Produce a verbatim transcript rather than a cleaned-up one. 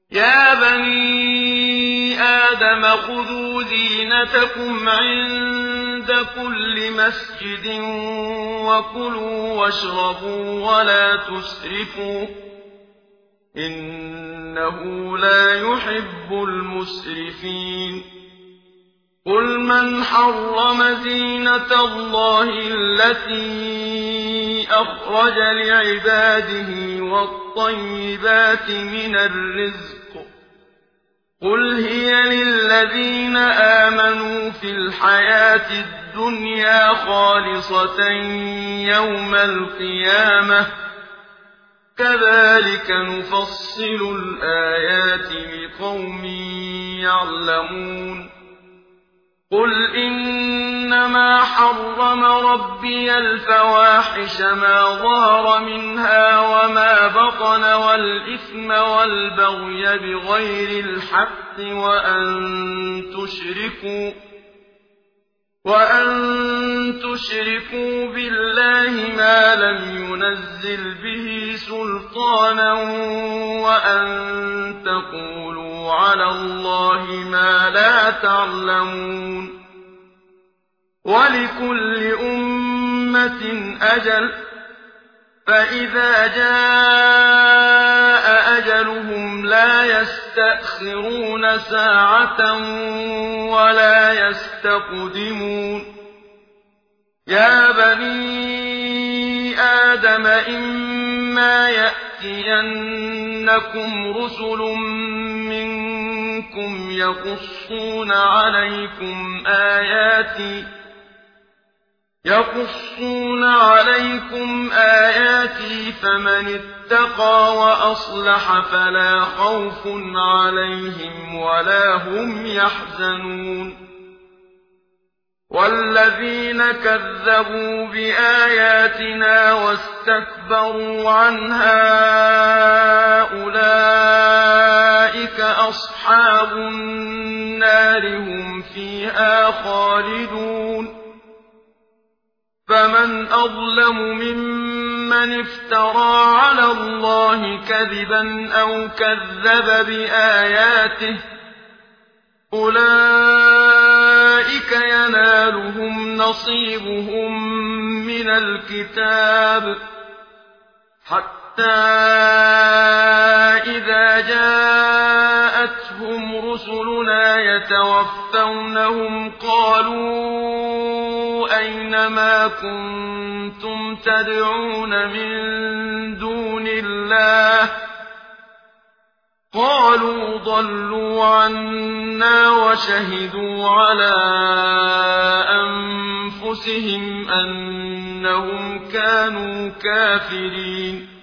يا بني آدم خذوا زينتكم عند كل مسجد وكلوا واشربوا ولا تسرفوا إنه لا يحب المسرفين قل من حرم زينة الله التي أخرج لعباده والطيبات من الرزق قل هي للذين آمنوا في الحياة الدنيا خالصة يوم القيامة كذلك نفصل الآيات لقوم يعلمون قل إنما حرم ربي الفواحش ما ظهر منها وما بطن والإثم والبغي بغير الحق وأن تشركوا وأن تشركوا بالله ما لم ينزل به سلطانا وأن تقولوا على الله ما لا تعلمون ولكل أمة أجل فإذا جاء أجلهم لا يستأخرون ساعة ولا يستقدمون يا بني آدم إما يأتينكم رسل منكم يقصون عليكم آياتي يقصون عليكم آياتي فمن اتقى وأصلح فلا خوف عليهم ولا هم يحزنون والذين كذبوا بآياتنا واستكبروا عنها أولئك أصحاب النار هم فيها خالدون فمن أظلم ممن افترى على الله كذبا أو كذب بآياته أولئك ينالهم نصيبهم من الكتاب حتى إذا جاءتهم رسلنا يتوفونهم قالوا أين ما كنتم تدعون من دون الله قالوا ضلوا عنا وشهدوا على أنفسهم أنهم كانوا كافرين